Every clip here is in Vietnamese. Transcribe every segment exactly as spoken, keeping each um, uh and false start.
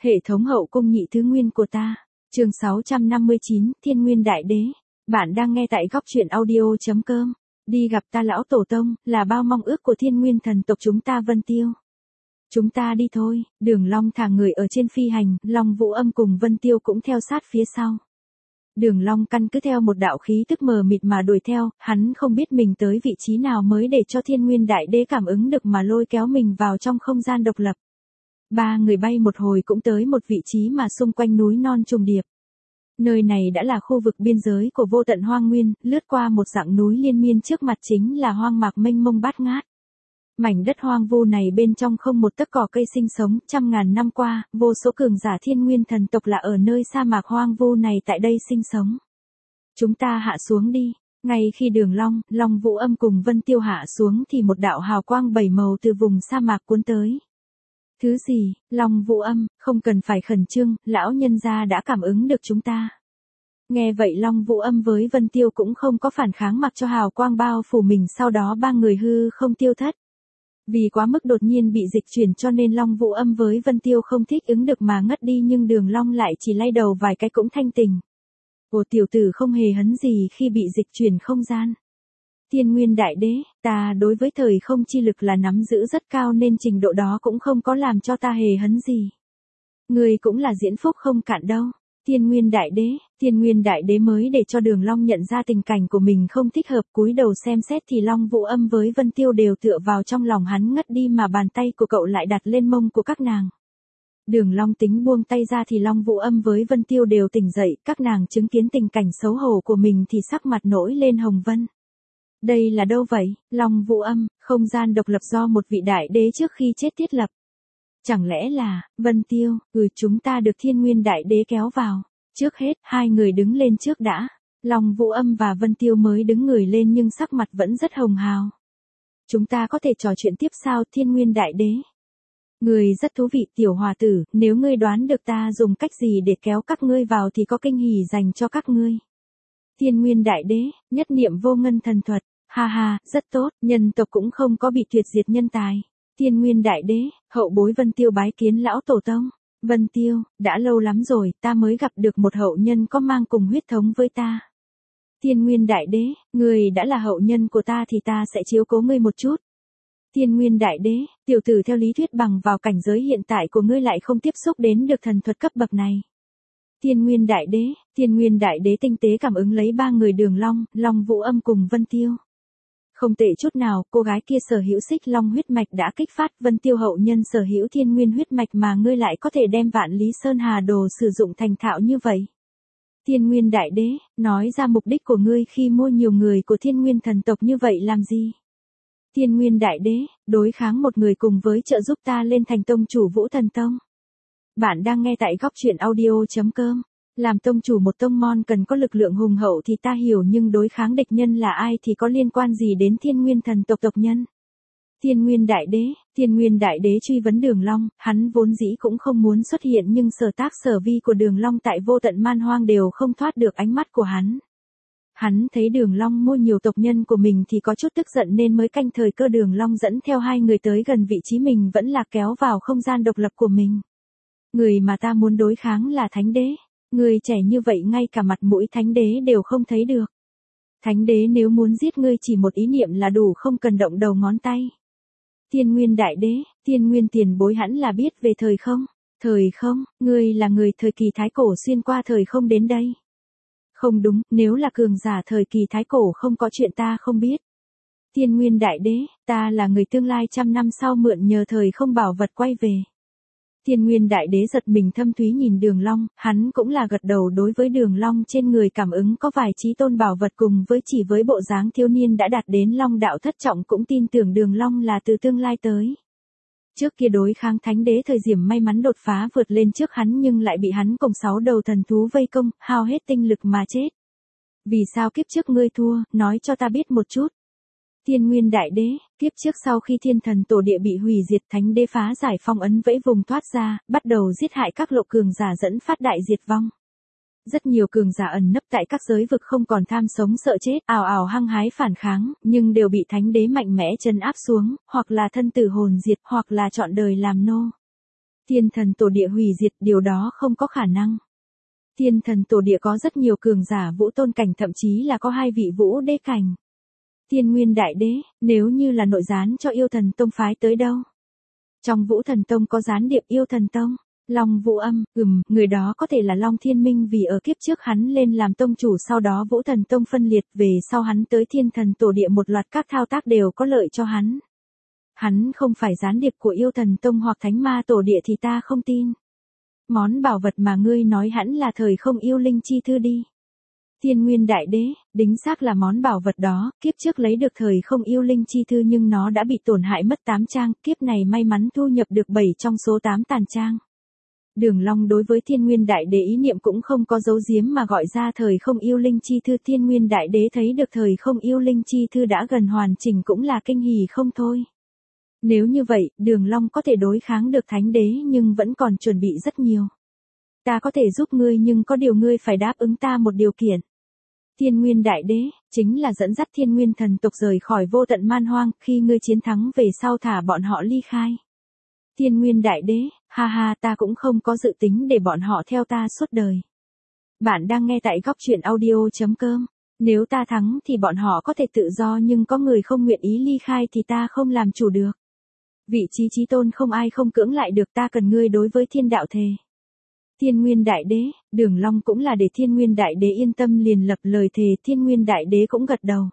Hệ thống hậu cung nhị thứ nguyên của ta. Chương sáu trăm năm mươi chín, Thiên Nguyên Đại Đế. Bạn đang nghe tại góc truyện audio chấm com. Đi gặp ta lão tổ tông, là bao mong ước của Thiên Nguyên thần tộc chúng ta Vân Tiêu. Chúng ta đi thôi. Đường Long thả người ở trên phi hành, Long Vũ Âm cùng Vân Tiêu cũng theo sát phía sau. Đường Long căn cứ theo một đạo khí tức mờ mịt mà đuổi theo, hắn không biết mình tới vị trí nào mới để cho Thiên Nguyên Đại Đế cảm ứng được mà lôi kéo mình vào trong không gian độc lập. Ba người bay một hồi cũng tới một vị trí mà xung quanh núi non trùng điệp. Nơi này đã là khu vực biên giới của vô tận hoang nguyên, lướt qua một dãy núi liên miên trước mặt chính là hoang mạc mênh mông bát ngát. Mảnh đất hoang vu này bên trong không một tấc cỏ cây sinh sống, trăm ngàn năm qua, vô số cường giả Thiên Nguyên thần tộc là ở nơi sa mạc hoang vu này tại đây sinh sống. Chúng ta hạ xuống đi. Ngay khi Đường Long, Long Vũ Âm cùng Vân Tiêu hạ xuống thì một đạo hào quang bảy màu từ vùng sa mạc cuốn tới. Thứ gì? Long Vũ Âm, không cần phải khẩn trương, lão nhân gia đã cảm ứng được chúng ta. Nghe vậy Long Vũ Âm với Vân Tiêu cũng không có phản kháng mặc cho hào quang bao phủ mình, sau đó ba người hư không tiêu thất. Vì quá mức đột nhiên bị dịch chuyển cho nên Long Vũ Âm với Vân Tiêu không thích ứng được mà ngất đi, nhưng Đường Long lại chỉ lay đầu vài cái cũng thanh tỉnh. Ồ, tiểu tử không hề hấn gì khi bị dịch chuyển không gian. Thiên Nguyên Đại Đế, ta đối với thời không chi lực là nắm giữ rất cao nên trình độ đó cũng không có làm cho ta hề hấn gì. Người cũng là diễn phúc không cạn đâu. Thiên Nguyên Đại Đế, Thiên Nguyên Đại Đế mới để cho Đường Long nhận ra tình cảnh của mình không thích hợp, cúi đầu xem xét thì Long Vũ Âm với Vân Tiêu đều tựa vào trong lòng hắn ngất đi mà bàn tay của cậu lại đặt lên mông của các nàng. Đường Long tính buông tay ra thì Long Vũ Âm với Vân Tiêu đều tỉnh dậy, các nàng chứng kiến tình cảnh xấu hổ của mình thì sắc mặt nổi lên hồng vân. Đây là đâu vậy? Long Vũ Âm, không gian độc lập do một vị đại đế trước khi chết thiết lập. Chẳng lẽ là, Vân Tiêu, ừ chúng ta được Thiên Nguyên Đại Đế kéo vào. Trước hết, hai người đứng lên trước đã. Long Vũ Âm và Vân Tiêu mới đứng người lên nhưng sắc mặt vẫn rất hồng hào. Chúng ta có thể trò chuyện tiếp sao Thiên Nguyên Đại Đế? Người rất thú vị tiểu hòa tử, nếu ngươi đoán được ta dùng cách gì để kéo các ngươi vào thì có kinh hỉ dành cho các ngươi. Thiên Nguyên Đại Đế, nhất niệm vô ngân thần thuật. Ha ha, rất tốt, nhân tộc cũng không có bị tuyệt diệt nhân tài. Thiên Nguyên Đại Đế, hậu bối Vân Tiêu bái kiến lão tổ tông. Vân Tiêu, đã lâu lắm rồi, ta mới gặp được một hậu nhân có mang cùng huyết thống với ta. Thiên Nguyên Đại Đế, người đã là hậu nhân của ta thì ta sẽ chiếu cố ngươi một chút. Thiên Nguyên Đại Đế, tiểu tử theo lý thuyết bằng vào cảnh giới hiện tại của ngươi lại không tiếp xúc đến được thần thuật cấp bậc này. Thiên Nguyên Đại Đế, Thiên Nguyên Đại Đế tinh tế cảm ứng lấy ba người Đường Long, Long Vũ Âm cùng Vân Tiêu. Không tệ chút nào, cô gái kia sở hữu xích long huyết mạch đã kích phát, Vân Tiêu hậu nhân sở hữu thiên nguyên huyết mạch mà ngươi lại có thể đem Vạn Lý Sơn Hà đồ sử dụng thành thạo như vậy. Thiên Nguyên Đại Đế, nói ra mục đích của ngươi khi mua nhiều người của Thiên Nguyên thần tộc như vậy làm gì? Thiên Nguyên Đại Đế, đối kháng một người cùng với trợ giúp ta lên thành tông chủ Vũ Thần Tông. Bạn đang nghe tại góc truyện audio chấm com. Làm tông chủ một tông môn cần có lực lượng hùng hậu thì ta hiểu, nhưng đối kháng địch nhân là ai thì có liên quan gì đến Thiên Nguyên thần tộc tộc nhân? Thiên Nguyên Đại Đế, Thiên Nguyên Đại Đế truy vấn Đường Long, hắn vốn dĩ cũng không muốn xuất hiện nhưng sở tác sở vi của Đường Long tại vô tận man hoang đều không thoát được ánh mắt của hắn. Hắn thấy Đường Long mua nhiều tộc nhân của mình thì có chút tức giận nên mới canh thời cơ Đường Long dẫn theo hai người tới gần vị trí mình vẫn là kéo vào không gian độc lập của mình. Người mà ta muốn đối kháng là Thánh Đế. Người trẻ như vậy ngay cả mặt mũi Thánh Đế đều không thấy được. Thánh Đế nếu muốn giết ngươi chỉ một ý niệm là đủ, không cần động đầu ngón tay. Thiên Nguyên Đại Đế, Thiên Nguyên tiền bối hẳn là biết về thời không? Thời không, ngươi là người thời kỳ Thái Cổ xuyên qua thời không đến đây. Không đúng, nếu là cường giả thời kỳ Thái Cổ không có chuyện ta không biết. Thiên Nguyên Đại Đế, ta là người tương lai trăm năm sau mượn nhờ thời không bảo vật quay về. Thiên Nguyên Đại Đế giật mình thâm thúy nhìn Đường Long, hắn cũng là gật đầu đối với Đường Long trên người cảm ứng có vài chí tôn bảo vật cùng với chỉ với bộ dáng thiếu niên đã đạt đến Long đạo thất trọng cũng tin tưởng Đường Long là từ tương lai tới. Trước kia đối kháng Thánh Đế thời Diểm may mắn đột phá vượt lên trước hắn nhưng lại bị hắn cùng sáu đầu thần thú vây công, hao hết tinh lực mà chết. Vì sao kiếp trước ngươi thua, nói cho ta biết một chút. Thiên Nguyên Đại Đế, kiếp trước sau khi thiên thần tổ địa bị hủy diệt, Thánh Đế phá giải phong ấn vẫy vùng thoát ra, bắt đầu giết hại các lộ cường giả dẫn phát đại diệt vong. Rất nhiều cường giả ẩn nấp tại các giới vực không còn tham sống sợ chết, ào ào hăng hái phản kháng, nhưng đều bị Thánh Đế mạnh mẽ trấn áp xuống, hoặc là thân tử hồn diệt, hoặc là chọn đời làm nô. Thiên thần tổ địa hủy diệt, điều đó không có khả năng. Thiên thần tổ địa có rất nhiều cường giả vũ tôn cảnh, thậm chí là có hai vị vũ đế cảnh. Thiên Nguyên Đại Đế, nếu như là nội gián cho Yêu Thần Tông phái tới đâu? Trong Vũ Thần Tông có gián điệp Yêu Thần Tông, Long Vũ Âm, ừm, người đó có thể là Long Thiên Minh, vì ở kiếp trước hắn lên làm tông chủ, sau đó Vũ Thần Tông phân liệt, về sau hắn tới Thiên Thần Tổ Địa, một loạt các thao tác đều có lợi cho hắn. Hắn không phải gián điệp của Yêu Thần Tông hoặc Thánh Ma Tổ Địa thì ta không tin. Món bảo vật mà ngươi nói hẳn là Thời Không Yêu Linh Chi Thư đi. Thiên Nguyên Đại Đế, đính xác là món bảo vật đó, kiếp trước lấy được Thời Không Yêu Linh Chi Thư nhưng nó đã bị tổn hại mất tám trang, kiếp này may mắn thu nhập được bảy trong số tám tàn trang. Đường Long đối với Thiên Nguyên Đại Đế ý niệm cũng không có giấu giếm mà gọi ra Thời Không Yêu Linh Chi Thư. Thiên Nguyên Đại Đế thấy được Thời Không Yêu Linh Chi Thư đã gần hoàn chỉnh cũng là kinh hỉ không thôi. Nếu như vậy, Đường Long có thể đối kháng được Thánh Đế nhưng vẫn còn chuẩn bị rất nhiều. Ta có thể giúp ngươi nhưng có điều ngươi phải đáp ứng ta một điều kiện. Thiên Nguyên Đại Đế, chính là dẫn dắt Thiên Nguyên thần tộc rời khỏi vô tận man hoang, khi ngươi chiến thắng về sau thả bọn họ ly khai. Thiên Nguyên Đại Đế, ha ha, ta cũng không có dự tính để bọn họ theo ta suốt đời. Bạn đang nghe tại góc truyện audio chấm com. Nếu ta thắng thì bọn họ có thể tự do, nhưng có người không nguyện ý ly khai thì ta không làm chủ được. Vị trí chí tôn không ai không cưỡng lại được, ta cần ngươi đối với thiên đạo thề. Thiên Nguyên Đại Đế, Đường Long cũng là để Thiên Nguyên Đại Đế yên tâm liền lập lời thề. Thiên Nguyên Đại Đế cũng gật đầu.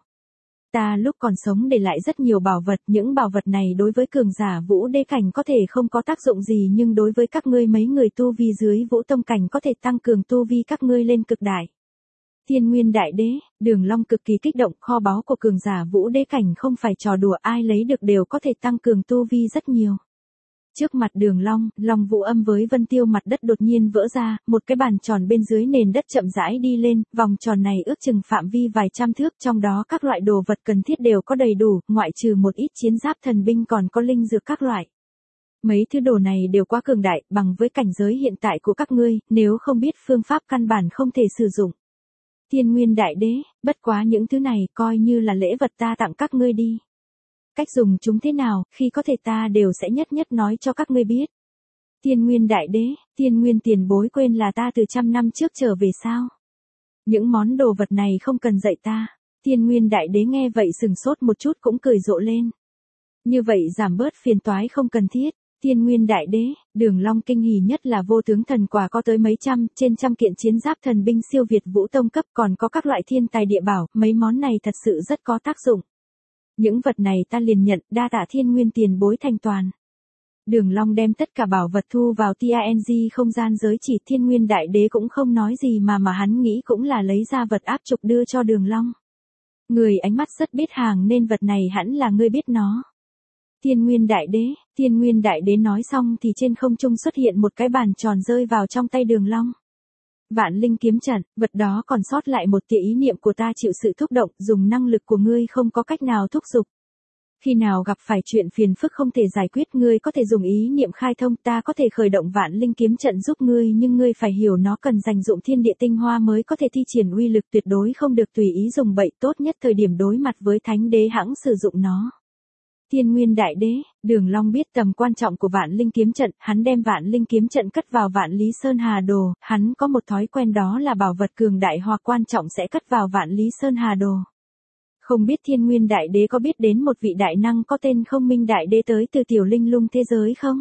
Ta lúc còn sống để lại rất nhiều bảo vật, những bảo vật này đối với cường giả vũ đế cảnh có thể không có tác dụng gì, nhưng đối với các ngươi mấy người tu vi dưới vũ tông cảnh có thể tăng cường tu vi các ngươi lên cực đại. Thiên Nguyên Đại Đế, Đường Long cực kỳ kích động, kho báu của cường giả vũ đế cảnh không phải trò đùa, ai lấy được đều có thể tăng cường tu vi rất nhiều. Trước mặt Đường Long, Long Vũ Âm với Vân Tiêu mặt đất đột nhiên vỡ ra, một cái bàn tròn bên dưới nền đất chậm rãi đi lên, vòng tròn này ước chừng phạm vi vài trăm thước, trong đó các loại đồ vật cần thiết đều có đầy đủ, ngoại trừ một ít chiến giáp thần binh còn có linh dược các loại. Mấy thứ đồ này đều quá cường đại, bằng với cảnh giới hiện tại của các ngươi, nếu không biết phương pháp căn bản không thể sử dụng. Thiên Nguyên Đại Đế, bất quá những thứ này coi như là lễ vật ta tặng các ngươi đi. Cách dùng chúng thế nào, khi có thể ta đều sẽ nhất nhất nói cho các ngươi biết. Thiên Nguyên Đại Đế, Thiên Nguyên tiền bối quên là ta từ trăm năm trước trở về sao? Những món đồ vật này không cần dạy ta. Thiên Nguyên Đại Đế nghe vậy sừng sốt một chút cũng cười rộ lên. Như vậy giảm bớt phiền toái không cần thiết. Thiên Nguyên Đại Đế, Đường Long kinh hỉ nhất là vô tướng thần quả có tới mấy trăm, trên trăm kiện chiến giáp thần binh siêu việt vũ tông cấp, còn có các loại thiên tài địa bảo, mấy món này thật sự rất có tác dụng. Những vật này ta liền nhận, đa tạ Thiên Nguyên tiền bối thành toàn. Đường Long đem tất cả bảo vật thu vào tang không gian giới chỉ. Thiên Nguyên Đại Đế cũng không nói gì mà mà hắn nghĩ cũng là lấy ra vật áp trục đưa cho Đường Long. Người ánh mắt rất biết hàng nên vật này hẳn là ngươi biết nó. Thiên Nguyên Đại Đế, Thiên Nguyên Đại Đế nói xong thì trên không trung xuất hiện một cái bàn tròn rơi vào trong tay Đường Long. Vạn linh kiếm trận, vật đó còn sót lại một tia ý niệm của ta chịu sự thúc động, dùng năng lực của ngươi không có cách nào thúc giục. Khi nào gặp phải chuyện phiền phức không thể giải quyết, ngươi có thể dùng ý niệm khai thông, ta có thể khởi động vạn linh kiếm trận giúp ngươi, nhưng ngươi phải hiểu nó cần dành dụng thiên địa tinh hoa mới có thể thi triển uy lực, tuyệt đối không được tùy ý dùng bậy, tốt nhất thời điểm đối mặt với Thánh Đế hãng sử dụng nó. Thiên Nguyên Đại Đế, Đường Long biết tầm quan trọng của vạn linh kiếm trận, hắn đem vạn linh kiếm trận cất vào vạn lý sơn hà đồ, hắn có một thói quen đó là bảo vật cường đại hoặc quan trọng sẽ cất vào vạn lý sơn hà đồ. Không biết Thiên Nguyên Đại Đế có biết đến một vị đại năng có tên Không Minh Đại Đế tới từ tiểu linh lung thế giới không?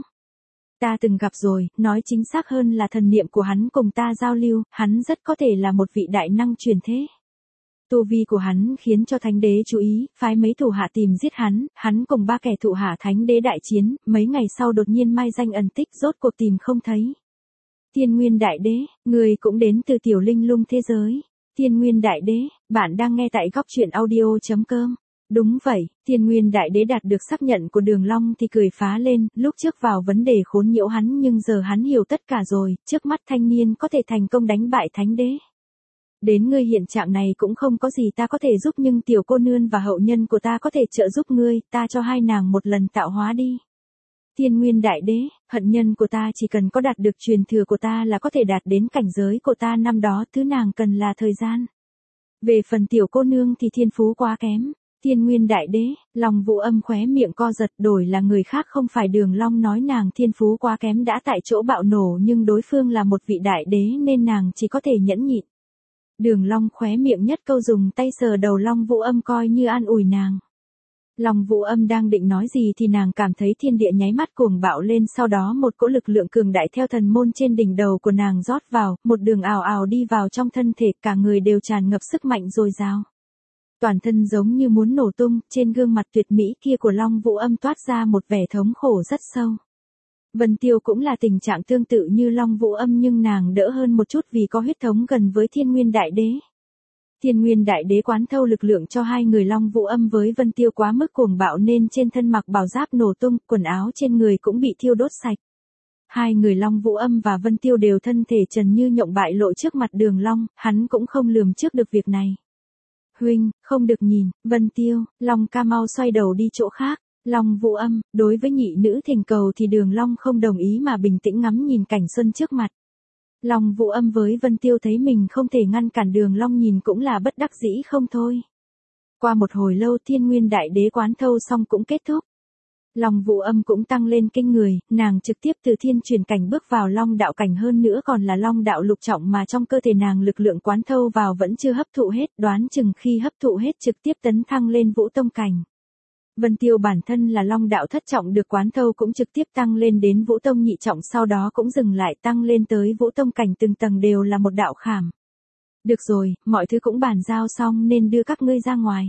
Ta từng gặp rồi, nói chính xác hơn là thần niệm của hắn cùng ta giao lưu, hắn rất có thể là một vị đại năng truyền thế. Tu vi của hắn khiến cho Thánh Đế chú ý, phái mấy thủ hạ tìm giết hắn, hắn cùng ba kẻ thủ hạ Thánh Đế đại chiến, mấy ngày sau đột nhiên mai danh ẩn tích, rốt cuộc tìm không thấy. Thiên Nguyên Đại Đế, người cũng đến từ tiểu linh lung thế giới. Thiên Nguyên Đại Đế, bạn đang nghe tại góc truyện audio chấm com. Đúng vậy, Thiên Nguyên Đại Đế đạt được xác nhận của Đường Long thì cười phá lên, lúc trước vào vấn đề khốn nhiễu hắn nhưng giờ hắn hiểu tất cả rồi, trước mắt thanh niên có thể thành công đánh bại Thánh Đế. Đến ngươi hiện trạng này cũng không có gì ta có thể giúp, nhưng tiểu cô nương và hậu nhân của ta có thể trợ giúp ngươi, ta cho hai nàng một lần tạo hóa đi. Thiên Nguyên Đại Đế, hận nhân của ta chỉ cần có đạt được truyền thừa của ta là có thể đạt đến cảnh giới của ta năm đó, thứ nàng cần là thời gian. Về phần tiểu cô nương thì thiên phú quá kém. Thiên Nguyên Đại Đế, Long Vũ Âm khóe miệng co giật, đổi là người khác không phải Đường Long nói nàng thiên phú quá kém đã tại chỗ bạo nổ, nhưng đối phương là một vị đại đế nên nàng chỉ có thể nhẫn nhịn. Đường Long khóe miệng nhất câu dùng tay sờ đầu Long Vũ Âm coi như an ủi nàng. Long Vũ Âm đang định nói gì thì nàng cảm thấy thiên địa nháy mắt cuồng bạo lên, sau đó một cỗ lực lượng cường đại theo thần môn trên đỉnh đầu của nàng rót vào, một đường ào ào đi vào trong thân thể, cả người đều tràn ngập sức mạnh dồi dào. Toàn thân giống như muốn nổ tung, trên gương mặt tuyệt mỹ kia của Long Vũ Âm toát ra một vẻ thống khổ rất sâu. Vân Tiêu cũng là tình trạng tương tự như Long Vũ Âm nhưng nàng đỡ hơn một chút vì có huyết thống gần với Thiên Nguyên Đại Đế. Thiên Nguyên Đại Đế quán thâu lực lượng cho hai người Long Vũ Âm với Vân Tiêu quá mức cuồng bạo nên trên thân mặc bào giáp nổ tung, quần áo trên người cũng bị thiêu đốt sạch. Hai người Long Vũ Âm và Vân Tiêu đều thân thể trần như nhộng bại lộ trước mặt Đường Long, hắn cũng không lường trước được việc này. Huynh, không được nhìn, Vân Tiêu, Long ca mau xoay đầu đi chỗ khác. Long Vũ Âm, đối với nhị nữ thỉnh cầu thì Đường Long không đồng ý mà bình tĩnh ngắm nhìn cảnh xuân trước mặt. Long Vũ Âm với Vân Tiêu thấy mình không thể ngăn cản Đường Long nhìn cũng là bất đắc dĩ không thôi. Qua một hồi lâu Thiên Nguyên Đại Đế quán thâu xong cũng kết thúc. Long Vũ Âm cũng tăng lên kinh người, nàng trực tiếp từ thiên truyền cảnh bước vào Long đạo cảnh, hơn nữa còn là Long đạo lục trọng mà trong cơ thể nàng lực lượng quán thâu vào vẫn chưa hấp thụ hết, đoán chừng khi hấp thụ hết trực tiếp tấn thăng lên Vũ tông cảnh. Vân Tiêu bản thân là Long đạo thất trọng được quán thâu cũng trực tiếp tăng lên đến Vũ tông nhị trọng, sau đó cũng dừng lại tăng lên tới Vũ tông cảnh, từng tầng đều là một đạo khảm. Được rồi, mọi thứ cũng bàn giao xong nên đưa các ngươi ra ngoài.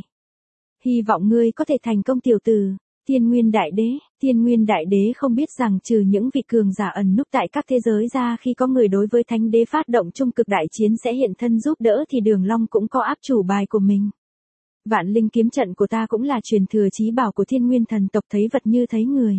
Hy vọng ngươi có thể thành công tiểu tử. Thiên Nguyên Đại Đế, Thiên Nguyên Đại Đế không biết rằng trừ những vị cường giả ẩn núp tại các thế giới ra, khi có người đối với Thánh Đế phát động trung cực đại chiến sẽ hiện thân giúp đỡ thì Đường Long cũng có áp chủ bài của mình. Vạn linh kiếm trận của ta cũng là truyền thừa chí bảo của Thiên Nguyên thần tộc, thấy vật như thấy người.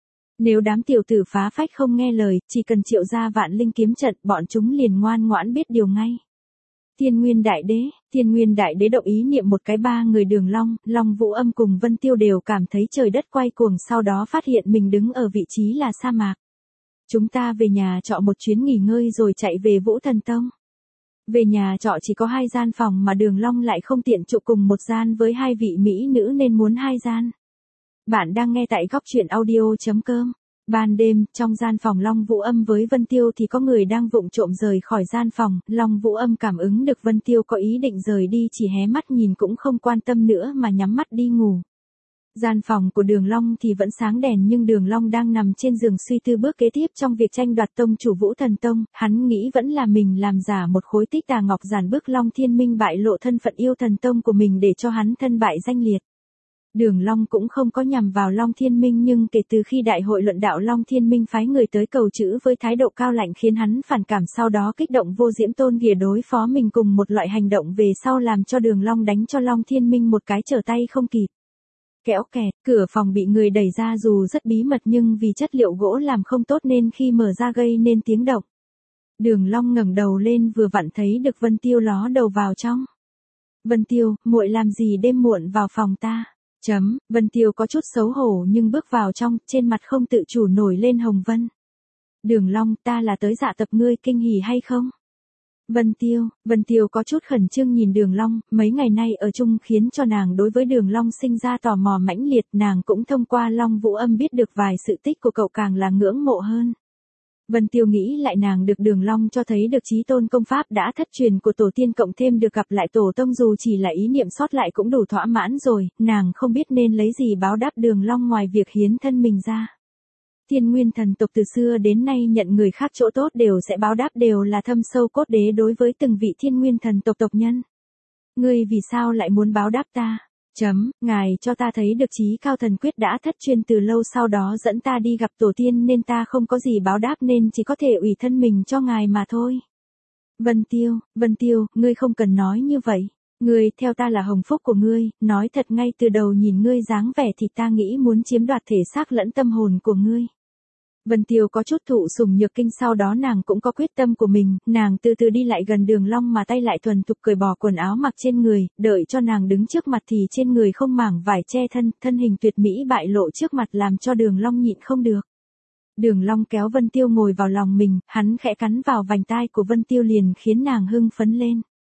Nếu đám tiểu tử phá phách không nghe lời, chỉ cần triệu ra vạn linh kiếm trận, bọn chúng liền ngoan ngoãn biết điều ngay. Thiên Nguyên Đại Đế, Thiên Nguyên Đại Đế động ý niệm một cái, ba người Đường Long, Long Vũ Âm cùng Vân Tiêu đều cảm thấy trời đất quay cuồng, sau đó phát hiện mình đứng ở vị trí là sa mạc. Chúng ta về nhà trọ một chuyến nghỉ ngơi rồi chạy về Vũ Thần Tông. Về nhà trọ chỉ có hai gian phòng mà Đường Long lại không tiện trụ cùng một gian với hai vị mỹ nữ nên muốn hai gian. Bạn đang nghe tại góc truyện audio chấm com. Ban đêm, trong gian phòng Long Vũ Âm với Vân Tiêu thì có người đang vụng trộm rời khỏi gian phòng, Long Vũ Âm cảm ứng được Vân Tiêu có ý định rời đi, chỉ hé mắt nhìn cũng không quan tâm nữa mà nhắm mắt đi ngủ. Gian phòng của Đường Long thì vẫn sáng đèn nhưng Đường Long đang nằm trên giường suy tư bước kế tiếp trong việc tranh đoạt tông chủ Vũ Thần Tông, hắn nghĩ vẫn là mình làm giả một khối tích tà ngọc giản bức Long Thiên Minh bại lộ thân phận yêu thần tông của mình để cho hắn thân bại danh liệt. Đường Long cũng không có nhằm vào Long Thiên Minh, nhưng kể từ khi đại hội luận đạo Long Thiên Minh phái người tới cầu chữ với thái độ cao lạnh khiến hắn phản cảm, sau đó kích động vô diễm tôn ghìa đối phó mình cùng một loại hành động về sau làm cho Đường Long đánh cho Long Thiên Minh một cái trở tay không kịp. Kéo kẹt, cửa phòng bị người đẩy ra, dù rất bí mật nhưng vì chất liệu gỗ làm không tốt nên khi mở ra gây nên tiếng động. Đường Long ngẩng đầu lên vừa vặn thấy được Vân Tiêu ló đầu vào trong. Vân Tiêu, muội làm gì đêm muộn vào phòng ta? Chấm, Vân Tiêu có chút xấu hổ nhưng bước vào trong, trên mặt không tự chủ nổi lên hồng vân. Đường Long, ta là tới dạ tập ngươi, kinh hỉ hay không? Vân Tiêu, Vân Tiêu có chút khẩn trương nhìn Đường Long, mấy ngày nay ở chung khiến cho nàng đối với Đường Long sinh ra tò mò mãnh liệt, nàng cũng thông qua Long Vũ Âm biết được vài sự tích của cậu càng là ngưỡng mộ hơn. Vân Tiêu nghĩ lại nàng được Đường Long cho thấy được chí tôn công pháp đã thất truyền của tổ tiên, cộng thêm được gặp lại tổ tông dù chỉ là ý niệm sót lại cũng đủ thỏa mãn rồi, nàng không biết nên lấy gì báo đáp Đường Long ngoài việc hiến thân mình ra. Thiên Nguyên thần tộc từ xưa đến nay nhận người khác chỗ tốt đều sẽ báo đáp, đều là thâm sâu cốt đế đối với từng vị Thiên Nguyên thần tộc tộc nhân. Ngươi vì sao lại muốn báo đáp ta? Chấm, ngài cho ta thấy được chí cao thần quyết đã thất truyền từ lâu, sau đó dẫn ta đi gặp tổ tiên nên ta không có gì báo đáp nên chỉ có thể ủy thân mình cho ngài mà thôi. Vân Tiêu, Vân Tiêu, ngươi không cần nói như vậy. Ngươi theo ta là hồng phúc của ngươi, nói thật ngay từ đầu nhìn ngươi dáng vẻ thì ta nghĩ muốn chiếm đoạt thể xác lẫn tâm hồn của ngươi. Vân Tiêu có chút thụ sủng nhược kinh, sau đó nàng cũng có quyết tâm của mình, nàng từ từ đi lại gần Đường Long mà tay lại thuần thục cởi bỏ quần áo mặc trên người, đợi cho nàng đứng trước mặt thì trên người không mảng vải che thân, thân hình tuyệt mỹ bại lộ trước mặt làm cho Đường Long nhịn không được. Đường Long kéo Vân Tiêu ngồi vào lòng mình, hắn khẽ cắn vào vành tai của Vân Tiêu liền khiến nàng hưng phấn lên.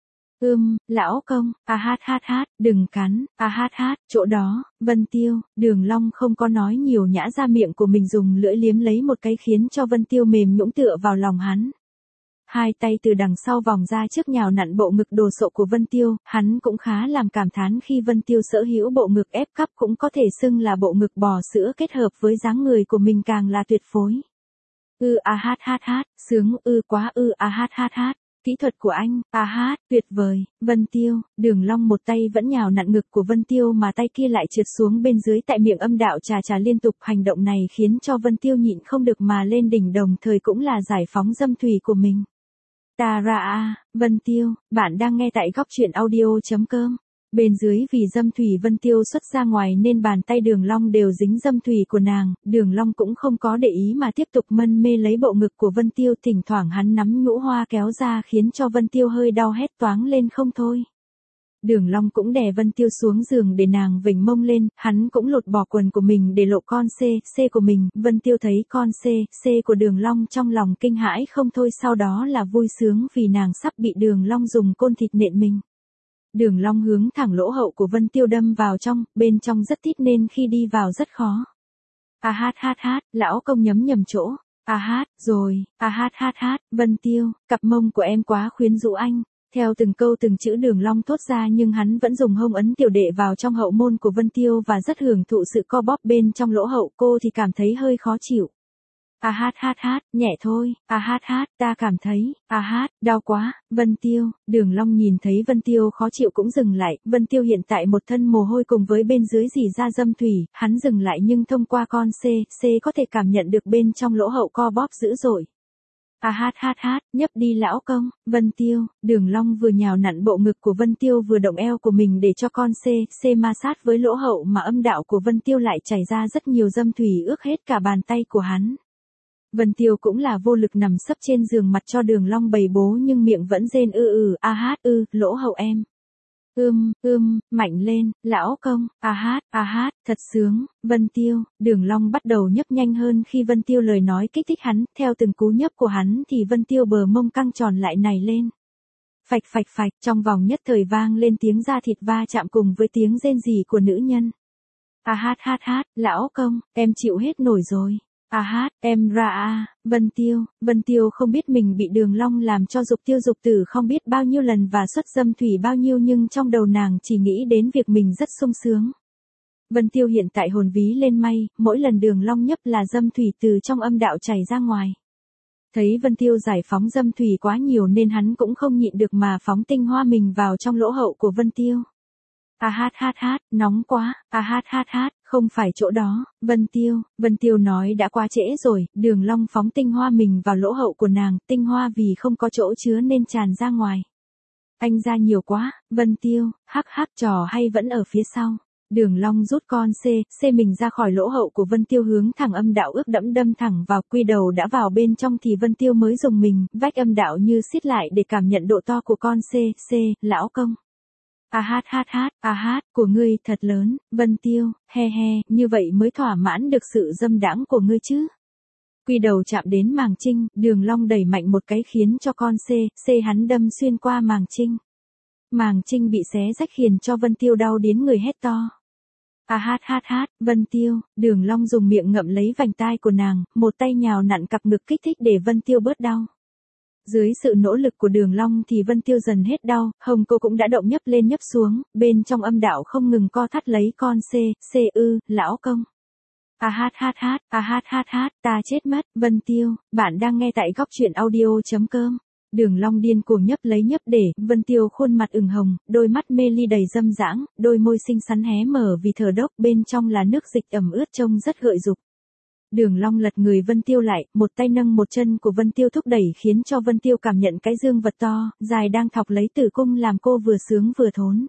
Ưm, lão công, a hát hát hát, đừng cắn, a hát hát, chỗ đó, Vân Tiêu, Đường Long không có nói nhiều nhã ra miệng của mình dùng lưỡi liếm lấy một cái khiến cho Vân Tiêu mềm nhũn tựa vào lòng hắn. Hai tay từ đằng sau vòng ra trước nhào nặn bộ ngực đồ sộ của Vân Tiêu, hắn cũng khá làm cảm thán khi Vân Tiêu sở hữu bộ ngực ép cắp cũng có thể xưng là bộ ngực bò sữa kết hợp với dáng người của mình càng là tuyệt phối. Ư a hát hát hát, sướng ư quá ư a hát hát hát. Kỹ thuật của anh, a hát, tuyệt vời, Vân Tiêu, Đường Long một tay vẫn nhào nặn ngực của Vân Tiêu mà tay kia lại trượt xuống bên dưới tại miệng âm đạo trà trà liên tục. Hành động này khiến cho Vân Tiêu nhịn không được mà lên đỉnh, đồng thời cũng là giải phóng dâm thủy của mình. Ta ra a, Vân Tiêu, bạn đang nghe tại góc truyện audio.com. Bên dưới vì dâm thủy Vân Tiêu xuất ra ngoài nên bàn tay Đường Long đều dính dâm thủy của nàng, Đường Long cũng không có để ý mà tiếp tục mân mê lấy bộ ngực của Vân Tiêu, thỉnh thoảng hắn nắm nhũ hoa kéo ra khiến cho Vân Tiêu hơi đau hét toáng lên không thôi. Đường Long cũng đè Vân Tiêu xuống giường để nàng vểnh mông lên, hắn cũng lột bỏ quần của mình để lộ con C, C của mình, Vân Tiêu thấy con C, C của Đường Long trong lòng kinh hãi không thôi, sau đó là vui sướng vì nàng sắp bị Đường Long dùng côn thịt nện mình. Đường Long hướng thẳng lỗ hậu của Vân Tiêu đâm vào trong, bên trong rất tít nên khi đi vào rất khó. A hát hát hát, lão công nhấm nhầm chỗ. A hát, rồi, a hát hát hát, Vân Tiêu, cặp mông của em quá khuyến rũ anh. Theo từng câu từng chữ Đường Long thốt ra nhưng hắn vẫn dùng hông ấn tiểu đệ vào trong hậu môn của Vân Tiêu và rất hưởng thụ sự co bóp bên trong lỗ hậu, cô thì cảm thấy hơi khó chịu. A hát hát hát, nhẹ thôi, a hát hát, ta cảm thấy, a hát, đau quá, Vân Tiêu, Đường Long nhìn thấy Vân Tiêu khó chịu cũng dừng lại, Vân Tiêu hiện tại một thân mồ hôi cùng với bên dưới dì ra dâm thủy, hắn dừng lại nhưng thông qua con C, C có thể cảm nhận được bên trong lỗ hậu co bóp dữ dội. A hát hát hát, nhấp đi lão công, Vân Tiêu, Đường Long vừa nhào nặn bộ ngực của Vân Tiêu vừa động eo của mình để cho con C, C ma sát với lỗ hậu mà âm đạo của Vân Tiêu lại chảy ra rất nhiều dâm thủy ướt hết cả bàn tay của hắn. Vân Tiêu cũng là vô lực nằm sấp trên giường mặt cho Đường Long bày bố nhưng miệng vẫn rên ư ừ a hát ư, lỗ hậu em. Ưm, ưm, mạnh lên, lão công, a hát, a hát, thật sướng, Vân Tiêu, Đường Long bắt đầu nhấp nhanh hơn khi Vân Tiêu lời nói kích thích hắn, theo từng cú nhấp của hắn thì Vân Tiêu bờ mông căng tròn lại nảy lên. Phạch phạch phạch, trong vòng nhất thời vang lên tiếng da thịt va chạm cùng với tiếng rên rỉ của nữ nhân. A hát hát hát, lão công, em chịu hết nổi rồi. A hát, em ra a, Vân Tiêu, Vân Tiêu không biết mình bị Đường Long làm cho dục tiêu dục tử không biết bao nhiêu lần và xuất dâm thủy bao nhiêu nhưng trong đầu nàng chỉ nghĩ đến việc mình rất sung sướng. Vân Tiêu hiện tại hồn ví lên mây, mỗi lần Đường Long nhấp là dâm thủy từ trong âm đạo chảy ra ngoài. Thấy Vân Tiêu giải phóng dâm thủy quá nhiều nên hắn cũng không nhịn được mà phóng tinh hoa mình vào trong lỗ hậu của Vân Tiêu. A hát hát hát, nóng quá, a hát hát hát, không phải chỗ đó, Vân Tiêu, Vân Tiêu nói đã quá trễ rồi, Đường Long phóng tinh hoa mình vào lỗ hậu của nàng, tinh hoa vì không có chỗ chứa nên tràn ra ngoài. Anh ra nhiều quá, Vân Tiêu, hắc hắc, trò hay vẫn ở phía sau. Đường Long rút con C, C mình ra khỏi lỗ hậu của Vân Tiêu hướng thẳng âm đạo ướt đẫm đâm thẳng vào, quy đầu đã vào bên trong thì Vân Tiêu mới dùng mình, vách âm đạo như siết lại để cảm nhận độ to của con C, C, lão công. A hát hát hát, a hát, của ngươi thật lớn, Vân Tiêu, he he, như vậy mới thỏa mãn được sự dâm đãng của ngươi chứ. Quy đầu chạm đến màng trinh, Đường Long đẩy mạnh một cái khiến cho con C, C hắn đâm xuyên qua màng trinh. Màng trinh bị xé rách khiến cho Vân Tiêu đau đến người hét to. A hát hát hát, Vân Tiêu, Đường Long dùng miệng ngậm lấy vành tai của nàng, một tay nhào nặn cặp ngực kích thích để Vân Tiêu bớt đau. Dưới sự nỗ lực của Đường Long thì Vân Tiêu dần hết đau, hông cô cũng đã động nhấp lên nhấp xuống, bên trong âm đạo không ngừng co thắt lấy con C, C ư, lão công. A hát hát hát, a hát hát hát, ta chết mất, Vân Tiêu, bạn đang nghe tại góc truyện audio.com. Đường Long điên cuồng nhấp lấy nhấp để, Vân Tiêu khuôn mặt ửng hồng, đôi mắt mê ly đầy dâm dãng, đôi môi xinh xắn hé mở vì thở dốc, bên trong là nước dịch ẩm ướt trông rất gợi dục. Đường Long lật người Vân Tiêu lại, một tay nâng một chân của Vân Tiêu thúc đẩy khiến cho Vân Tiêu cảm nhận cái dương vật to, dài đang thọc lấy tử cung làm cô vừa sướng vừa thốn.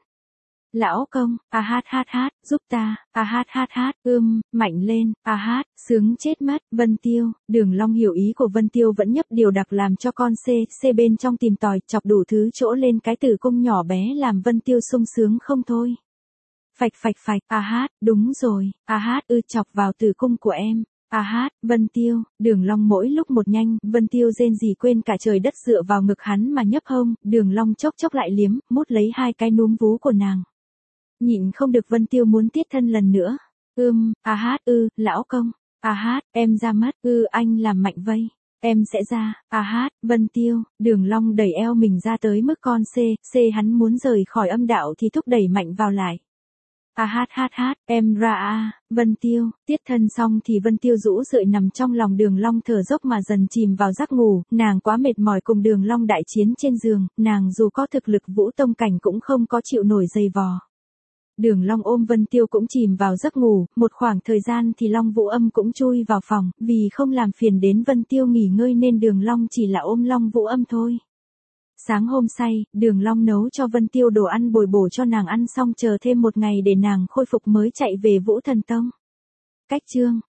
Lão công, a hát hát hát, giúp ta, a hát hát hát, ưm, mạnh lên, a hát, sướng chết mất, Vân Tiêu, Đường Long hiểu ý của Vân Tiêu vẫn nhấp điều đặc làm cho con C, C bên trong tìm tòi, chọc đủ thứ chỗ lên cái tử cung nhỏ bé làm Vân Tiêu sung sướng không thôi. Phạch phạch phạch, a hát, đúng rồi, a hát ư chọc vào tử cung của em. A hát, Vân Tiêu, Đường Long mỗi lúc một nhanh, Vân Tiêu rên rỉ quên cả trời đất dựa vào ngực hắn mà nhấp hông, Đường Long chốc chốc lại liếm, mút lấy hai cái núm vú của nàng. Nhịn không được Vân Tiêu muốn tiết thân lần nữa. Ưm, A hát, ư, lão công, A hát, em ra mắt, ư, anh làm mạnh vây. Em sẽ ra, A hát, Vân Tiêu, Đường Long đẩy eo mình ra tới mức con C, C hắn muốn rời khỏi âm đạo thì thúc đẩy mạnh vào lại. A hát hát hát, em ra a, Vân Tiêu, tiết thân xong thì Vân Tiêu rũ rượi nằm trong lòng Đường Long thở dốc mà dần chìm vào giấc ngủ, nàng quá mệt mỏi cùng Đường Long đại chiến trên giường, nàng dù có thực lực vũ tông cảnh cũng không có chịu nổi dày vò. Đường Long ôm Vân Tiêu cũng chìm vào giấc ngủ, một khoảng thời gian thì Long Vũ Âm cũng chui vào phòng, vì không làm phiền đến Vân Tiêu nghỉ ngơi nên Đường Long chỉ là ôm Long Vũ Âm thôi. Sáng hôm say, Đường Long nấu cho Vân Tiêu đồ ăn bồi bổ cho nàng ăn xong chờ thêm một ngày để nàng khôi phục mới chạy về Vũ Thần Tông. Cách chương